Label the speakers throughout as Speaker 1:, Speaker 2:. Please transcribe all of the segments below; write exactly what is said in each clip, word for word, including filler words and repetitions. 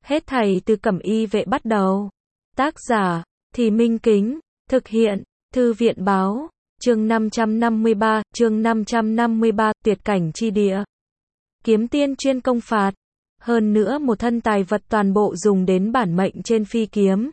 Speaker 1: Hết thảy từ Cẩm Y Vệ bắt đầu. Tác giả, Thì Minh Kính, thực hiện, Thư viện Báo, chương năm trăm năm mươi ba, chương năm trăm năm mươi ba, tuyệt cảnh chi địa. Kiếm tiên chuyên công phạt. Hơn nữa một thân tài vật toàn bộ dùng đến bản mệnh trên phi kiếm.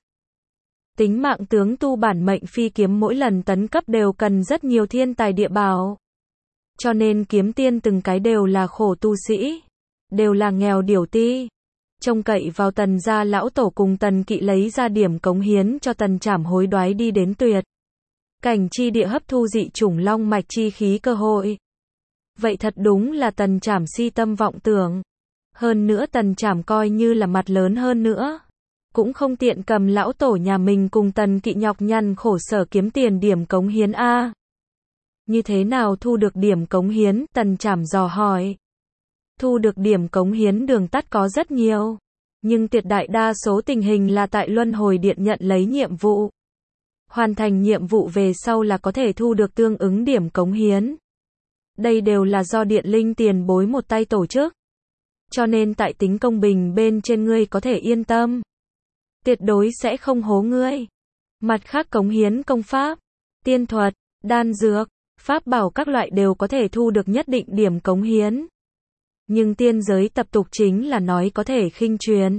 Speaker 1: Tính mạng tướng tu bản mệnh phi kiếm mỗi lần tấn cấp đều cần rất nhiều thiên tài địa bảo. Cho nên kiếm tiên từng cái đều là khổ tu sĩ. Đều là nghèo điểu ti. Trông cậy vào Tần gia lão tổ cùng Tần Kỵ lấy ra điểm cống hiến cho Tần Trảm hối đoái đi đến tuyệt cảnh chi địa hấp thu dị chủng long mạch chi khí cơ hội. Vậy thật đúng là Tần Trảm si tâm vọng tưởng. Hơn nữa Tần Trảm coi như là mặt lớn hơn nữa. Cũng không tiện cầm lão tổ nhà mình cùng Tần Kỵ nhọc nhằn khổ sở kiếm tiền điểm cống hiến a. Như thế nào thu được điểm cống hiến? Tần Trảm dò hỏi. Thu được điểm cống hiến đường tắt có rất nhiều. Nhưng tuyệt đại đa số tình hình là tại Luân Hồi Điện nhận lấy nhiệm vụ. Hoàn thành nhiệm vụ về sau là có thể thu được tương ứng điểm cống hiến. Đây đều là do Điện Linh tiền bối một tay tổ chức. Cho nên tại tính công bình bên trên ngươi có thể yên tâm. Tuyệt đối sẽ không hố ngươi. Mặt khác cống hiến công pháp, tiên thuật, đan dược, pháp bảo các loại đều có thể thu được nhất định điểm cống hiến. Nhưng tiên giới tập tục chính là nói có thể khinh truyền.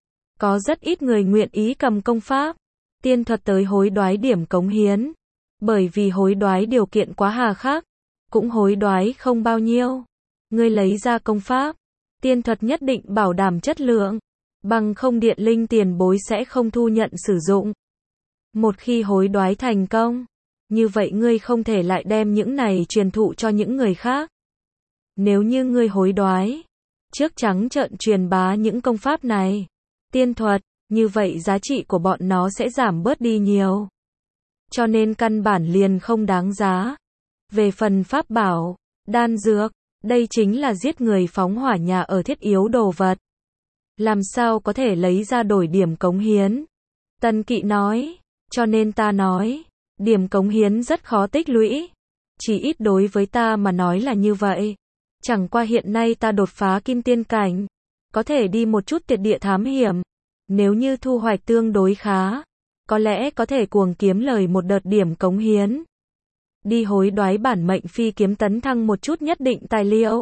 Speaker 1: Có rất ít người nguyện ý cầm công pháp, tiên thuật tới hối đoái điểm cống hiến. Bởi vì hối đoái điều kiện quá hà khắc, cũng hối đoái không bao nhiêu. Ngươi lấy ra công pháp, tiên thuật nhất định bảo đảm chất lượng, bằng không Điện Linh tiền bối sẽ không thu nhận sử dụng. Một khi hối đoái thành công, như vậy ngươi không thể lại đem những này truyền thụ cho những người khác. Nếu như ngươi hối đoái, trước trắng trợn truyền bá những công pháp này, tiên thuật, như vậy giá trị của bọn nó sẽ giảm bớt đi nhiều. Cho nên căn bản liền không đáng giá. Về phần pháp bảo, đan dược, đây chính là giết người phóng hỏa nhà ở thiết yếu đồ vật. Làm sao có thể lấy ra đổi điểm cống hiến? Tần Kỵ nói, cho nên ta nói, điểm cống hiến rất khó tích lũy. Chỉ ít đối với ta mà nói là như vậy. Chẳng qua hiện nay ta đột phá kim tiên cảnh, có thể đi một chút tuyệt địa thám hiểm. Nếu như thu hoạch tương đối khá, có lẽ có thể cuồng kiếm lời một đợt điểm cống hiến. Đi hối đoái bản mệnh phi kiếm tấn thăng một chút nhất định tài liệu.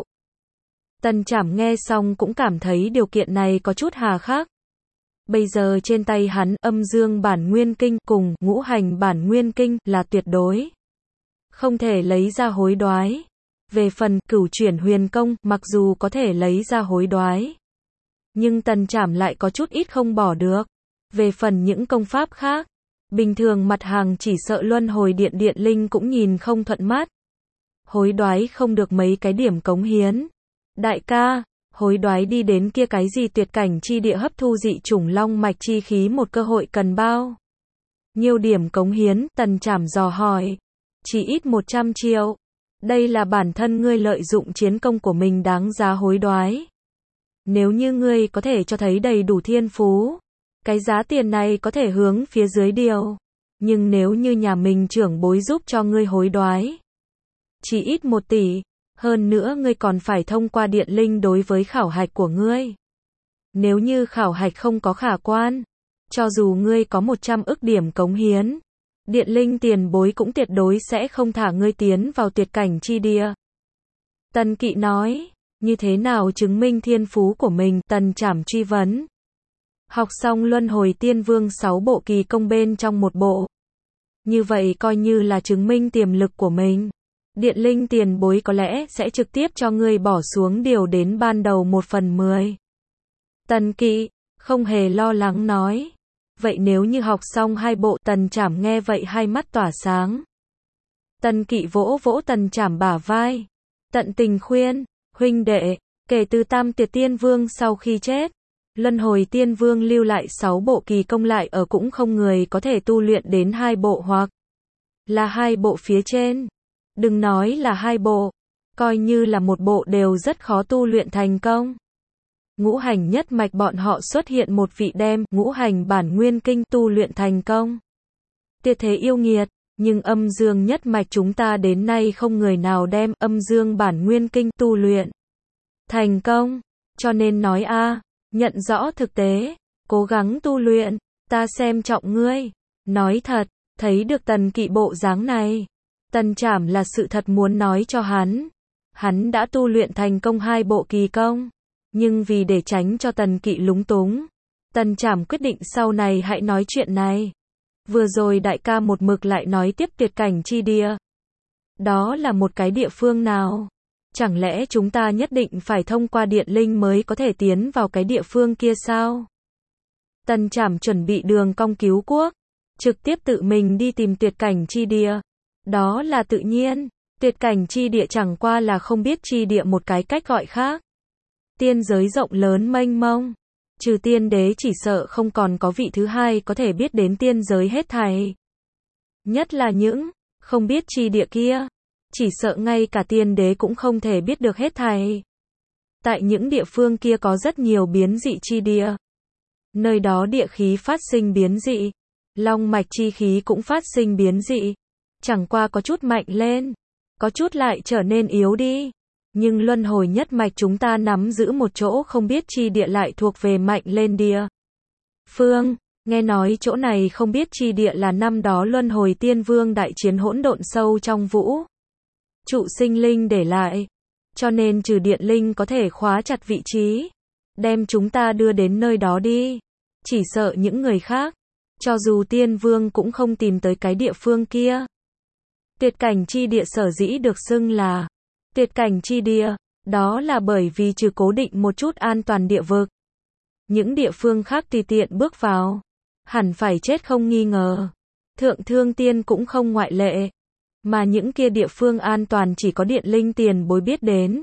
Speaker 1: Tần Trảm nghe xong cũng cảm thấy điều kiện này có chút hà khắc. Bây giờ trên tay hắn âm dương bản nguyên kinh cùng ngũ hành bản nguyên kinh là tuyệt đối không thể lấy ra hối đoái. Về phần cửu chuyển huyền công, mặc dù có thể lấy ra hối đoái, nhưng Tần Trảm lại có chút ít không bỏ được. Về phần những công pháp khác, bình thường mặt hàng chỉ sợ Luân Hồi Điện Điện Linh cũng nhìn không thuận mắt. Hối đoái không được mấy cái điểm cống hiến. Đại ca, hối đoái đi đến kia cái gì tuyệt cảnh chi địa hấp thu dị chủng long mạch chi khí một cơ hội cần bao nhiêu điểm cống hiến? Tần Trảm dò hỏi. Chỉ ít một trăm triệu. Đây là bản thân ngươi lợi dụng chiến công của mình đáng giá hối đoái. Nếu như ngươi có thể cho thấy đầy đủ thiên phú, cái giá tiền này có thể hướng phía dưới điều. Nhưng nếu như nhà mình trưởng bối giúp cho ngươi hối đoái, chỉ ít một tỷ, hơn nữa ngươi còn phải thông qua Điện Linh đối với khảo hạch của ngươi. Nếu như khảo hạch không có khả quan, cho dù ngươi có một trăm ức điểm cống hiến, Điện Linh tiền bối cũng tuyệt đối sẽ không thả ngươi tiến vào tuyệt cảnh chi địa. Tần Kỵ nói, như thế nào chứng minh thiên phú của mình? Tần Trảm truy vấn. Học xong Luân Hồi Tiên Vương sáu bộ kỳ công bên trong một bộ. Như vậy coi như là chứng minh tiềm lực của mình. Điện Linh tiền bối có lẽ sẽ trực tiếp cho ngươi bỏ xuống điều đến ban đầu một phần mười. Tần Kỵ không hề lo lắng nói. Vậy nếu như học xong hai bộ? Tần Trảm nghe vậy hai mắt tỏa sáng. Tần Kỵ vỗ vỗ Tần Trảm bả vai, tận tình khuyên, huynh đệ, kể từ Tam Tuyệt Tiên Vương sau khi chết, Luân Hồi Tiên Vương lưu lại sáu bộ kỳ công lại ở cũng không người có thể tu luyện đến hai bộ hoặc là hai bộ phía trên. Đừng nói là hai bộ, coi như là một bộ đều rất khó tu luyện thành công. Ngũ hành nhất mạch bọn họ xuất hiện một vị đem ngũ hành bản nguyên kinh tu luyện thành công. Tuyệt thế yêu nghiệt, nhưng âm dương nhất mạch chúng ta đến nay không người nào đem âm dương bản nguyên kinh tu luyện thành công. Cho nên nói a, Nhận rõ thực tế, cố gắng tu luyện, ta xem trọng ngươi. Nói thật, thấy được Tần Kỵ bộ dáng này, Tần Trảm là sự thật muốn nói cho hắn. Hắn đã tu luyện thành công hai bộ kỳ công, nhưng vì để tránh cho Tần Kỵ lúng túng, Tần Trảm quyết định sau này hãy nói chuyện này. Vừa rồi đại ca một mực lại nói tiếp tuyệt cảnh chi địa. Đó là một cái địa phương nào? Chẳng lẽ chúng ta nhất định phải thông qua điện linh mới có thể tiến vào cái địa phương kia sao? Tần Trảm chuẩn bị đường cong cứu quốc, trực tiếp tự mình đi tìm tuyệt cảnh chi địa. Đó là tự nhiên, tuyệt cảnh chi địa chẳng qua là không biết chi địa một cái cách gọi khác. Tiên giới rộng lớn mênh mông, trừ tiên đế chỉ sợ không còn có vị thứ hai có thể biết đến tiên giới hết thảy. Nhất là những không biết chi địa kia, chỉ sợ ngay cả tiên đế cũng không thể biết được hết thảy. Tại những địa phương kia có rất nhiều biến dị chi địa. Nơi đó địa khí phát sinh biến dị, long mạch chi khí cũng phát sinh biến dị. Chẳng qua có chút mạnh lên, có chút lại trở nên yếu đi. Nhưng luân hồi nhất mạch chúng ta nắm giữ một chỗ không biết chi địa lại thuộc về mạnh lên địa phương. Nghe nói chỗ này không biết chi địa là năm đó luân hồi tiên vương đại chiến hỗn độn sâu trong vũ trụ sinh linh để lại. Cho nên trừ điện linh có thể khóa chặt vị trí, đem chúng ta đưa đến nơi đó đi. Chỉ sợ những người khác, cho dù tiên vương cũng không tìm tới cái địa phương kia. Tuyệt cảnh chi địa sở dĩ được xưng là tuyệt cảnh chi địa, đó là bởi vì trừ cố định một chút an toàn địa vực, những địa phương khác tùy tiện bước vào, hẳn phải chết không nghi ngờ. Thượng Thương Tiên cũng không ngoại lệ, mà những kia địa phương an toàn chỉ có điện linh tiền bối biết đến.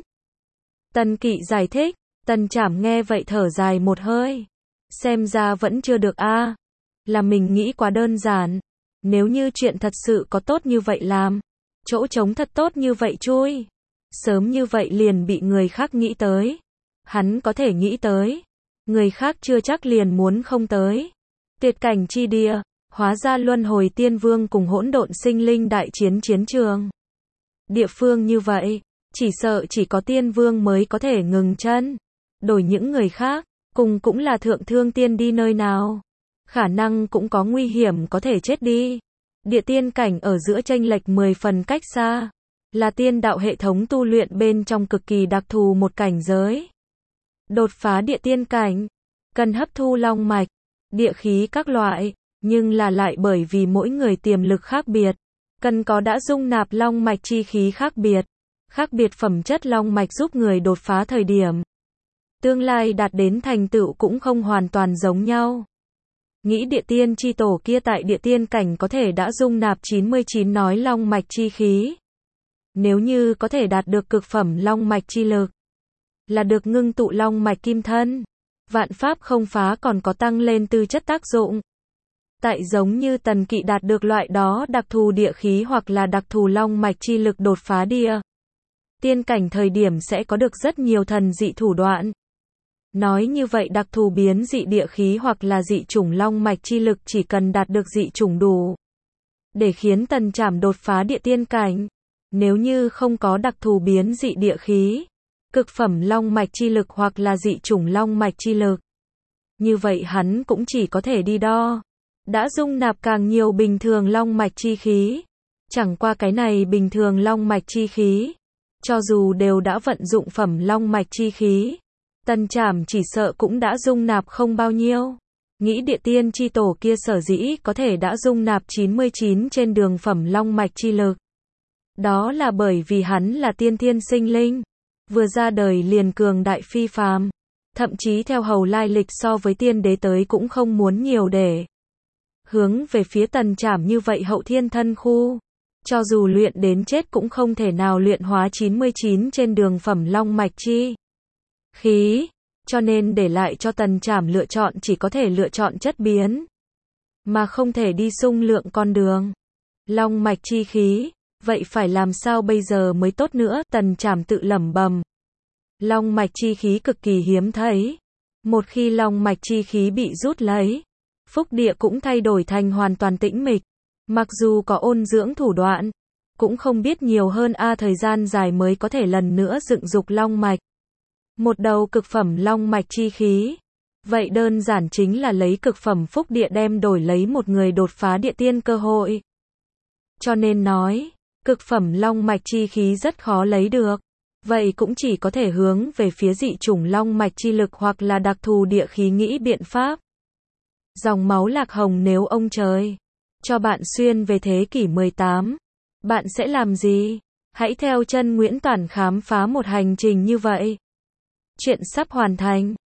Speaker 1: Tần Kỵ giải thích, Tần Trảm nghe vậy thở dài một hơi. Xem ra vẫn chưa được a, à. Là mình nghĩ quá đơn giản. Nếu như chuyện thật sự có tốt như vậy làm, chỗ trống thật tốt như vậy chui, sớm như vậy liền bị người khác nghĩ tới. Hắn có thể nghĩ tới, người khác chưa chắc liền muốn không tới. Tuyệt cảnh chi địa, hóa ra luân hồi tiên vương cùng hỗn độn sinh linh đại chiến chiến trường. Địa phương như vậy, chỉ sợ chỉ có tiên vương mới có thể ngừng chân. Đổi những người khác, cùng cũng là Thượng Thương Tiên đi nơi nào, khả năng cũng có nguy hiểm có thể chết đi. Địa tiên cảnh ở giữa chênh lệch mười phần cách xa, là tiên đạo hệ thống tu luyện bên trong cực kỳ đặc thù một cảnh giới. Đột phá địa tiên cảnh, cần hấp thu long mạch, địa khí các loại, nhưng là lại bởi vì mỗi người tiềm lực khác biệt, cần có đã dung nạp long mạch chi khí khác biệt, khác biệt phẩm chất long mạch giúp người đột phá thời điểm. Tương lai đạt đến thành tựu cũng không hoàn toàn giống nhau. Nghĩ địa tiên chi tổ kia tại địa tiên cảnh có thể đã dung nạp chín mươi chín nói long mạch chi khí. Nếu như có thể đạt được cực phẩm long mạch chi lực, là được ngưng tụ long mạch kim thân, vạn pháp không phá còn có tăng lên tư chất tác dụng. Tại giống như Tần Kỵ đạt được loại đó đặc thù địa khí hoặc là đặc thù long mạch chi lực đột phá địa tiên cảnh thời điểm sẽ có được rất nhiều thần dị thủ đoạn. Nói như vậy đặc thù biến dị địa khí hoặc là dị chủng long mạch chi lực chỉ cần đạt được dị chủng đủ để khiến Tần Trảm đột phá địa tiên cảnh. Nếu như không có đặc thù biến dị địa khí, cực phẩm long mạch chi lực hoặc là dị chủng long mạch chi lực, như vậy hắn cũng chỉ có thể đi đo. Đã dung nạp càng nhiều bình thường long mạch chi khí. Chẳng qua cái này bình thường long mạch chi khí, cho dù đều đã vận dụng phẩm long mạch chi khí, Tần Trảm chỉ sợ cũng đã dung nạp không bao nhiêu. Nghĩ địa tiên chi tổ kia sở dĩ có thể đã dung nạp chín mươi chín trên đường phẩm long mạch chi lực. Đó là bởi vì hắn là tiên thiên sinh linh, vừa ra đời liền cường đại phi phàm, thậm chí theo hầu lai lịch so với tiên đế tới cũng không muốn nhiều để hướng về phía Tần Trảm như vậy hậu thiên thân khu. Cho dù luyện đến chết cũng không thể nào luyện hóa chín mươi chín trên đường phẩm long mạch chi khí, cho nên để lại cho Tần Trảm lựa chọn chỉ có thể lựa chọn chất biến, mà không thể đi sung lượng con đường long mạch chi khí. Vậy phải làm sao bây giờ mới tốt nữa? Tần Trảm tự lẩm bẩm. Long mạch chi khí cực kỳ hiếm thấy. Một khi long mạch chi khí bị rút lấy, phúc địa cũng thay đổi thành hoàn toàn tĩnh mịch. Mặc dù có ôn dưỡng thủ đoạn, cũng không biết nhiều hơn a thời gian dài mới có thể lần nữa dựng dục long mạch. Một đầu cực phẩm long mạch chi khí, Vậy đơn giản chính là lấy cực phẩm phúc địa đem đổi lấy một người đột phá địa tiên cơ hội. Cho nên nói, cực phẩm long mạch chi khí rất khó lấy được. Vậy cũng chỉ có thể hướng về phía dị chủng long mạch chi lực hoặc là đặc thù địa khí nghĩ biện pháp. Dòng máu lạc hồng nếu ông trời cho bạn xuyên về thế kỷ mười tám, bạn sẽ làm gì? Hãy theo chân Nguyễn Toản khám phá một hành trình như vậy. Chuyện sắp hoàn thành.